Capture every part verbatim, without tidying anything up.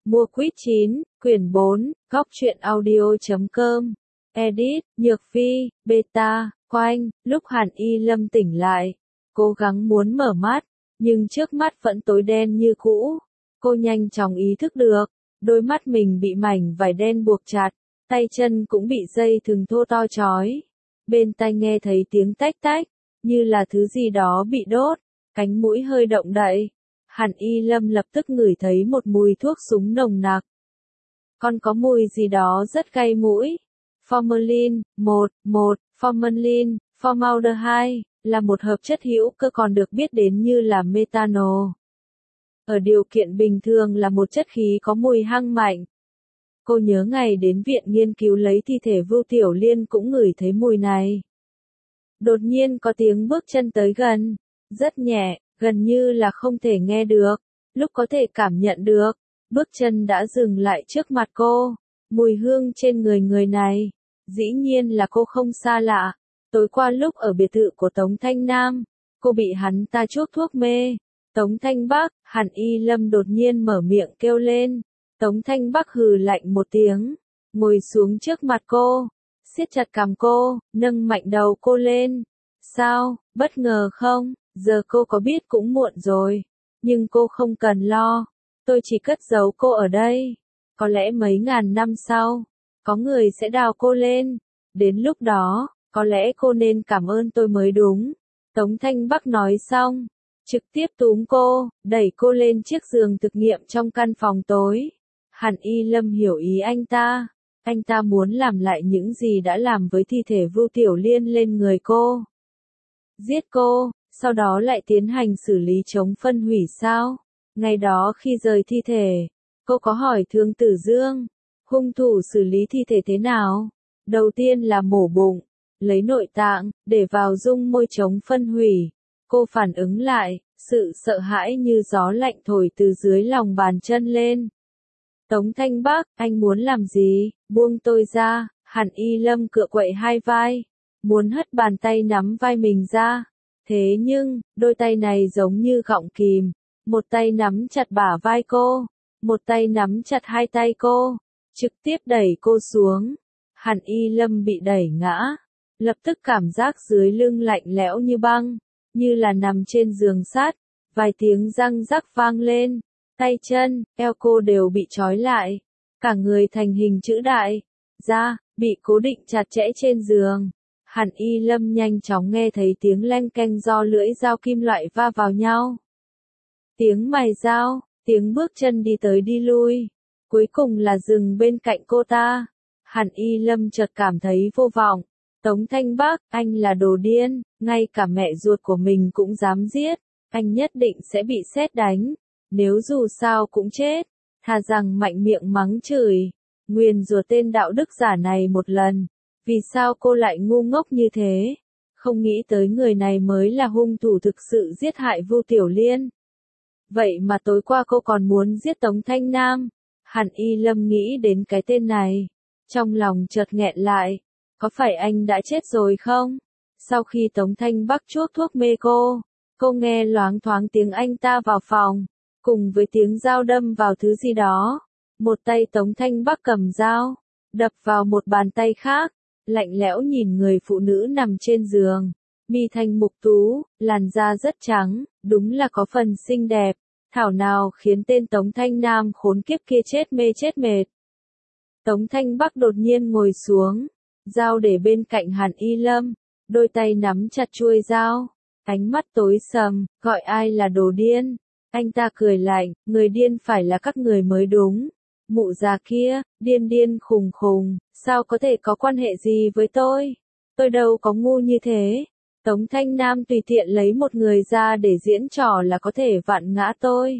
Mua quýt chín, quyển bốn, góc truyện audio.com. Edit, Nhược Phi, Beta, Quanh. Lúc Hàn Y Lâm tỉnh lại, cố gắng muốn mở mắt, nhưng trước mắt vẫn tối đen như cũ. Cô nhanh chóng ý thức được, đôi mắt mình bị mảnh vải đen buộc chặt, tay chân cũng bị dây thừng thô to trói. Bên tai nghe thấy tiếng tách tách, như là thứ gì đó bị đốt, cánh mũi hơi động đậy. Hàn Y Lâm lập tức ngửi thấy một mùi thuốc súng nồng nặc. Còn có mùi gì đó rất cay mũi. Formalin, một, một, formalin, formaldehyde, là một hợp chất hữu cơ còn được biết đến như là methanol. Ở điều kiện bình thường là một chất khí có mùi hăng mạnh. Cô nhớ ngày đến viện nghiên cứu lấy thi thể Vưu Tiểu Liên cũng ngửi thấy mùi này. Đột nhiên có tiếng bước chân tới gần, rất nhẹ, gần như là không thể nghe được, lúc có thể cảm nhận được, bước chân đã dừng lại trước mặt cô. Mùi hương trên người người này, dĩ nhiên là cô không xa lạ. Tối qua lúc ở biệt thự của Tống Thanh Nam, cô bị hắn ta chuốc thuốc mê. Tống Thanh Bắc, Hàn Y Lâm đột nhiên mở miệng kêu lên. Tống Thanh Bắc hừ lạnh một tiếng, ngồi xuống trước mặt cô, siết chặt cằm cô, nâng mạnh đầu cô lên. Sao, bất ngờ không? Giờ cô có biết cũng muộn rồi, nhưng cô không cần lo, tôi chỉ cất giấu cô ở đây. Có lẽ mấy ngàn năm sau, có người sẽ đào cô lên, đến lúc đó, có lẽ cô nên cảm ơn tôi mới đúng. Tống Thanh Bắc nói xong, trực tiếp túm cô, đẩy cô lên chiếc giường thực nghiệm trong căn phòng tối. Hàn Y Lâm hiểu ý anh ta, anh ta muốn làm lại những gì đã làm với thi thể Vưu Tiểu Liên lên người cô. Giết cô, sau đó lại tiến hành xử lý chống phân hủy sao? Ngày đó khi rời thi thể, cô có hỏi Thương Tử Dương, hung thủ xử lý thi thể thế nào? Đầu tiên là mổ bụng, lấy nội tạng, để vào dung môi chống phân hủy. Cô phản ứng lại, sự sợ hãi như gió lạnh thổi từ dưới lòng bàn chân lên. Tống Thanh Bắc, anh muốn làm gì? Buông tôi ra. Hàn Y Lâm cựa quậy hai vai, muốn hất bàn tay nắm vai mình ra. Thế nhưng, đôi tay này giống như gọng kìm, một tay nắm chặt bả vai cô, một tay nắm chặt hai tay cô, trực tiếp đẩy cô xuống. Hàn Y Lâm bị đẩy ngã, lập tức cảm giác dưới lưng lạnh lẽo như băng, như là nằm trên giường sắt, vài tiếng răng rắc vang lên, tay chân, eo cô đều bị trói lại, cả người thành hình chữ đại, da, bị cố định chặt chẽ trên giường. Hàn Y Lâm nhanh chóng nghe thấy tiếng leng keng do lưỡi dao kim loại va vào nhau. Tiếng mài dao, tiếng bước chân đi tới đi lui, cuối cùng là dừng bên cạnh cô ta. Hàn Y Lâm chợt cảm thấy vô vọng. Tống Thanh Bắc, anh là đồ điên, ngay cả mẹ ruột của mình cũng dám giết, anh nhất định sẽ bị sét đánh, nếu dù sao cũng chết, thà rằng mạnh miệng mắng chửi, nguyền rủa tên đạo đức giả này một lần. Vì sao cô lại ngu ngốc như thế? Không nghĩ tới người này mới là hung thủ thực sự giết hại Vưu Tiểu Liên. Vậy mà tối qua cô còn muốn giết Tống Thanh Nam. Hàn Y Lâm nghĩ đến cái tên này, trong lòng chợt nghẹn lại. Có phải anh đã chết rồi không? Sau khi Tống Thanh Bắc chuốc thuốc mê cô, cô nghe loáng thoáng tiếng anh ta vào phòng, cùng với tiếng dao đâm vào thứ gì đó. Một tay Tống Thanh Bắc cầm dao, đập vào một bàn tay khác, lạnh lẽo nhìn người phụ nữ nằm trên giường, mi thanh mục tú, làn da rất trắng, đúng là có phần xinh đẹp, thảo nào khiến tên Tống Thanh Nam khốn kiếp kia chết mê chết mệt. Tống Thanh Bắc đột nhiên ngồi xuống, dao để bên cạnh Hàn Y Lâm, đôi tay nắm chặt chuôi dao, ánh mắt tối sầm, gọi ai là đồ điên. Anh ta cười lạnh, người điên phải là các người mới đúng. Mụ già kia, điên điên khùng khùng, sao có thể có quan hệ gì với tôi? Tôi đâu có ngu như thế. Tống Thanh Nam tùy tiện lấy một người ra để diễn trò là có thể vặn ngã tôi.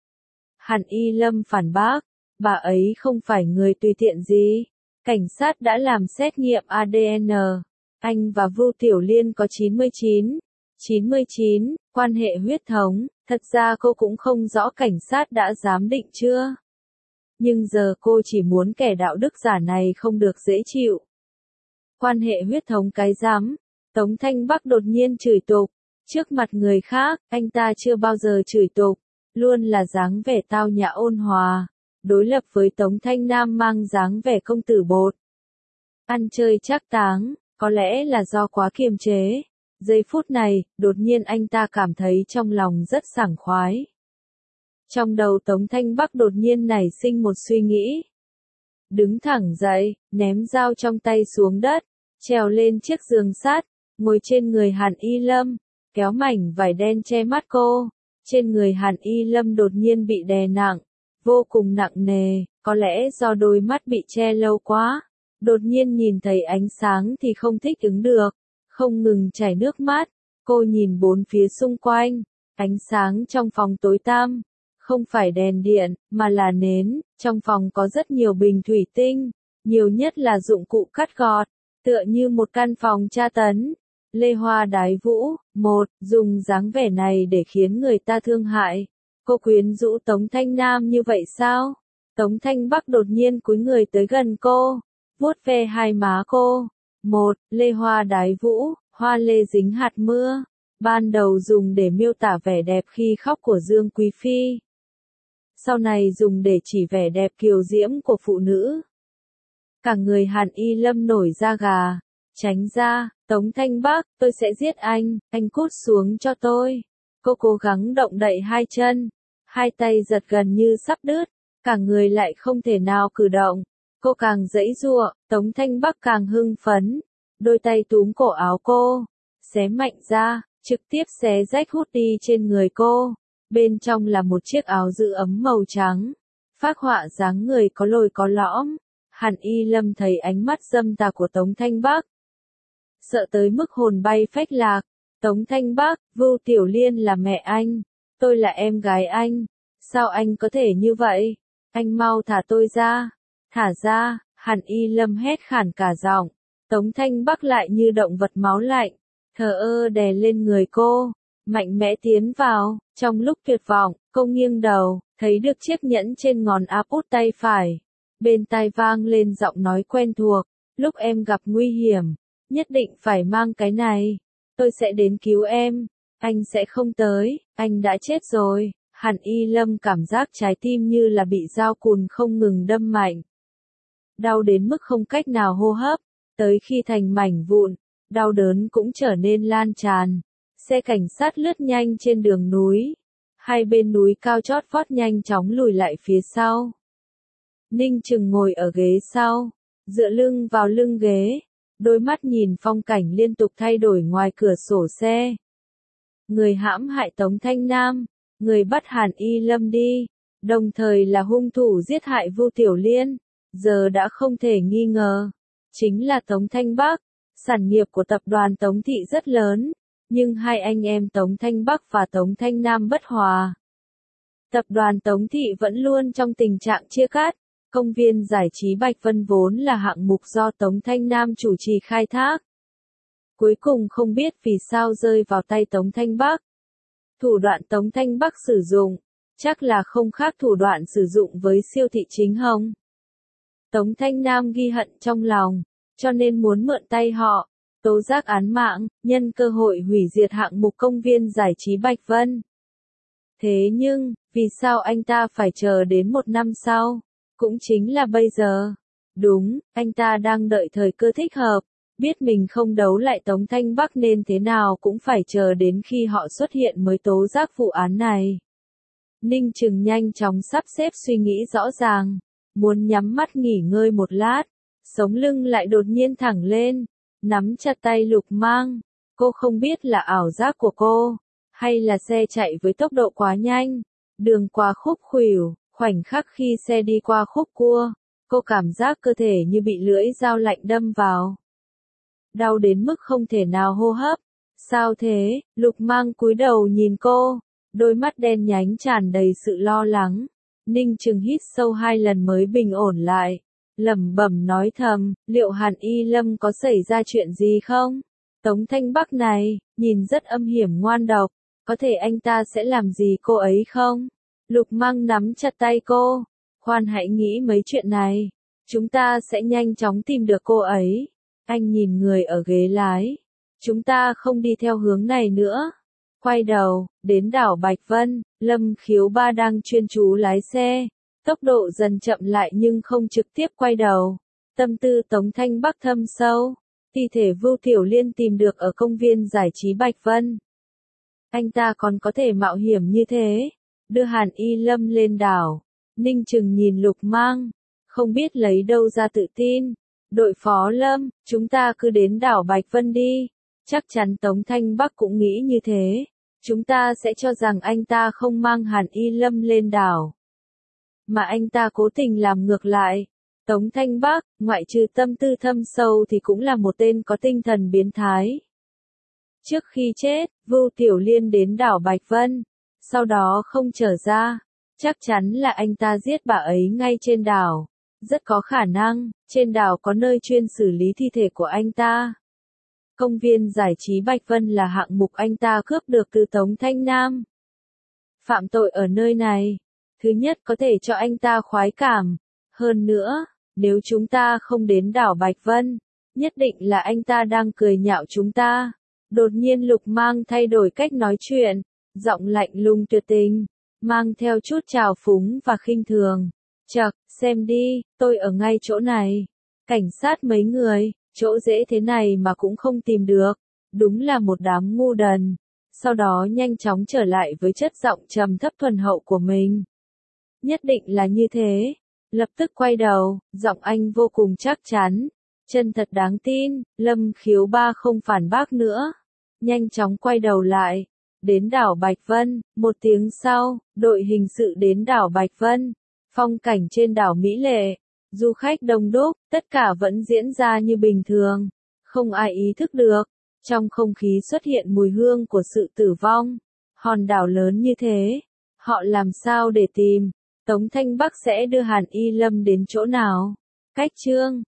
Hàn Y Lâm phản bác, bà ấy không phải người tùy tiện gì. Cảnh sát đã làm xét nghiệm a đê en, anh và Vưu Tiểu Liên có chín mươi chín, chín mươi chín, quan hệ huyết thống. Thật ra cô cũng không rõ cảnh sát đã giám định chưa. Nhưng giờ cô chỉ muốn kẻ đạo đức giả này không được dễ chịu. Quan hệ huyết thống cái rắm. Tống Thanh Bắc đột nhiên chửi tục. Trước mặt người khác, anh ta chưa bao giờ chửi tục. Luôn là dáng vẻ tao nhã ôn hòa. đối lập với Tống Thanh Nam mang dáng vẻ công tử bột. Ăn chơi trác táng, có lẽ là do quá kiềm chế. Giây phút này, đột nhiên anh ta cảm thấy trong lòng rất sảng khoái. Trong đầu Tống Thanh Bắc đột nhiên nảy sinh một suy nghĩ. Đứng thẳng dậy, ném dao trong tay xuống đất, trèo lên chiếc giường sắt, ngồi trên người Hàn Y Lâm, kéo mảnh vải đen che mắt cô. Trên người Hàn Y Lâm đột nhiên bị đè nặng, vô cùng nặng nề, có lẽ do đôi mắt bị che lâu quá. Đột nhiên nhìn thấy ánh sáng thì không thích ứng được, không ngừng chảy nước mắt. Cô nhìn bốn phía xung quanh, ánh sáng trong phòng tối tăm, không phải đèn điện, mà là nến. Trong phòng có rất nhiều bình thủy tinh, nhiều nhất là dụng cụ cắt gọt, tựa như một căn phòng tra tấn. Lê Hoa Đái Vũ, một, dùng dáng vẻ này để khiến người ta thương hại. Cô quyến rũ Tống Thanh Nam như vậy sao? Tống Thanh Bắc đột nhiên cúi người tới gần cô, vuốt ve hai má cô. Một, Lê Hoa Đái Vũ, hoa lê dính hạt mưa. Ban đầu dùng để miêu tả vẻ đẹp khi khóc của Dương Quý Phi. Sau này dùng để chỉ vẻ đẹp kiều diễm của phụ nữ. Cả người Hàn Y Lâm nổi da gà. Tránh ra, Tống Thanh Bắc, tôi sẽ giết anh, anh cút xuống cho tôi. Cô cố gắng động đậy hai chân, hai tay giật gần như sắp đứt, cả người lại không thể nào cử động. Cô càng giãy giụa, Tống Thanh Bắc càng hưng phấn, đôi tay túm cổ áo cô, xé mạnh ra, trực tiếp xé rách hút đi trên người cô. Bên trong là một chiếc áo giữ ấm màu trắng, phác họa dáng người có lồi có lõm. Hàn Y Lâm thấy ánh mắt dâm tà của Tống Thanh Bắc, sợ tới mức hồn bay phách lạc. Tống Thanh Bắc, Vưu Tiểu Liên là mẹ anh, tôi là em gái anh, sao anh có thể như vậy? Anh mau thả tôi ra, thả ra. Hàn Y Lâm hét khản cả giọng. Tống Thanh Bắc lại như động vật máu lạnh, thờ ơ đè lên người cô, mạnh mẽ tiến vào. Trong lúc tuyệt vọng, cô nghiêng đầu, thấy được chiếc nhẫn trên ngón áp út tay phải. Bên tai vang lên giọng nói quen thuộc, lúc em gặp nguy hiểm, nhất định phải mang cái này. Tôi sẽ đến cứu em, anh sẽ không tới, anh đã chết rồi. Hàn Y Lâm cảm giác trái tim như là bị dao cùn không ngừng đâm mạnh. Đau đến mức không cách nào hô hấp, tới khi thành mảnh vụn, đau đớn cũng trở nên lan tràn. Xe cảnh sát lướt nhanh trên đường núi, hai bên núi cao chót vót nhanh chóng lùi lại phía sau. Ninh Trừng ngồi ở ghế sau, dựa lưng vào lưng ghế, đôi mắt nhìn phong cảnh liên tục thay đổi ngoài cửa sổ xe. Người hãm hại Tống Thanh Nam, người bắt Hàn Y Lâm đi, đồng thời là hung thủ giết hại Vưu Tiểu Liên, giờ đã không thể nghi ngờ, chính là Tống Thanh Bắc. Sản nghiệp của tập đoàn Tống Thị rất lớn, nhưng hai anh em Tống Thanh Bắc và Tống Thanh Nam bất hòa. Tập đoàn Tống Thị vẫn luôn trong tình trạng chia cắt. Công viên giải trí Bạch Vân vốn là hạng mục do Tống Thanh Nam chủ trì khai thác. Cuối cùng không biết vì sao rơi vào tay Tống Thanh Bắc. Thủ đoạn Tống Thanh Bắc sử dụng, chắc là không khác thủ đoạn sử dụng với Siêu Thị Chính Hồng. Tống Thanh Nam ghi hận trong lòng, cho nên muốn mượn tay họ, tố giác án mạng, nhân cơ hội hủy diệt hạng mục công viên giải trí Bạch Vân. Thế nhưng, vì sao anh ta phải chờ đến một năm sau? Cũng chính là bây giờ. Đúng, anh ta đang đợi thời cơ thích hợp, biết mình không đấu lại Tống Thanh Bắc nên thế nào cũng phải chờ đến khi họ xuất hiện mới tố giác vụ án này. Ninh Trừng nhanh chóng sắp xếp suy nghĩ rõ ràng, muốn nhắm mắt nghỉ ngơi một lát, sống lưng lại đột nhiên thẳng lên, nắm chặt tay Lục Mang. Cô không biết là ảo giác của cô, hay là xe chạy với tốc độ quá nhanh, đường qua khúc khuỷu. Khoảnh khắc khi xe đi qua khúc cua, cô cảm giác cơ thể như bị lưỡi dao lạnh đâm vào. Đau đến mức không thể nào hô hấp. Sao thế? Lục Mang cúi đầu nhìn cô, đôi mắt đen nhánh tràn đầy sự lo lắng. Ninh Trừng hít sâu hai lần mới bình ổn lại, lẩm bẩm nói thầm, liệu Hàn Y Lâm có xảy ra chuyện gì không? Tống Thanh Bắc này, nhìn rất âm hiểm ngoan độc, có thể anh ta sẽ làm gì cô ấy không? Lục Mang nắm chặt tay cô, khoan hãy nghĩ mấy chuyện này, chúng ta sẽ nhanh chóng tìm được cô ấy. Anh nhìn người ở ghế lái, chúng ta không đi theo hướng này nữa. Quay đầu, đến đảo Bạch Vân, Lâm Khiếu Ba đang chuyên chú lái xe, Tốc độ dần chậm lại nhưng không trực tiếp quay đầu. Tâm tư Tống Thanh Bắc thâm sâu. Thi thể Vưu Tiểu Liên tìm được ở công viên giải trí Bạch Vân. Anh ta còn có thể mạo hiểm như thế. Đưa Hàn Y Lâm lên đảo. Ninh Trừng nhìn Lục Mang. Không biết lấy đâu ra tự tin. Đội phó Lâm, chúng ta cứ đến đảo Bạch Vân đi. Chắc chắn Tống Thanh Bắc cũng nghĩ như thế. Chúng ta sẽ cho rằng anh ta không mang Hàn Y Lâm lên đảo. Mà anh ta cố tình làm ngược lại. Tống Thanh Bắc, ngoại trừ tâm tư thâm sâu thì cũng là một tên có tinh thần biến thái. Trước khi chết, Vưu Tiểu Liên đến đảo Bạch Vân. Sau đó không trở ra. Chắc chắn là anh ta giết bà ấy ngay trên đảo. Rất có khả năng, trên đảo có nơi chuyên xử lý thi thể của anh ta. Công viên giải trí Bạch Vân là hạng mục anh ta cướp được từ Tống Thanh Nam. Phạm tội ở nơi này. Thứ nhất có thể cho anh ta khoái cảm. Hơn nữa, nếu chúng ta không đến đảo Bạch Vân, nhất định là anh ta đang cười nhạo chúng ta. Đột nhiên Lục Mang thay đổi cách nói chuyện, giọng lạnh lùng tuyệt tình, mang theo chút trào phúng và khinh thường. Chậc, xem đi, tôi ở ngay chỗ này. Cảnh sát mấy người, chỗ dễ thế này mà cũng không tìm được. Đúng là một đám ngu đần. Sau đó nhanh chóng trở lại với chất giọng trầm thấp thuần hậu của mình. Nhất định là như thế. Lập tức quay đầu, giọng anh vô cùng chắc chắn. Chân thật đáng tin, Lâm Khiếu Ba không phản bác nữa. Nhanh chóng quay đầu lại. Đến đảo Bạch Vân, một tiếng sau, đội hình sự đến đảo Bạch Vân. Phong cảnh trên đảo mỹ lệ, du khách đông đúc, tất cả vẫn diễn ra như bình thường. Không ai ý thức được. Trong không khí xuất hiện mùi hương của sự tử vong. Hòn đảo lớn như thế, họ làm sao để tìm? Tống Thanh Bắc sẽ đưa Hàn Y Lâm đến chỗ nào? Cách chương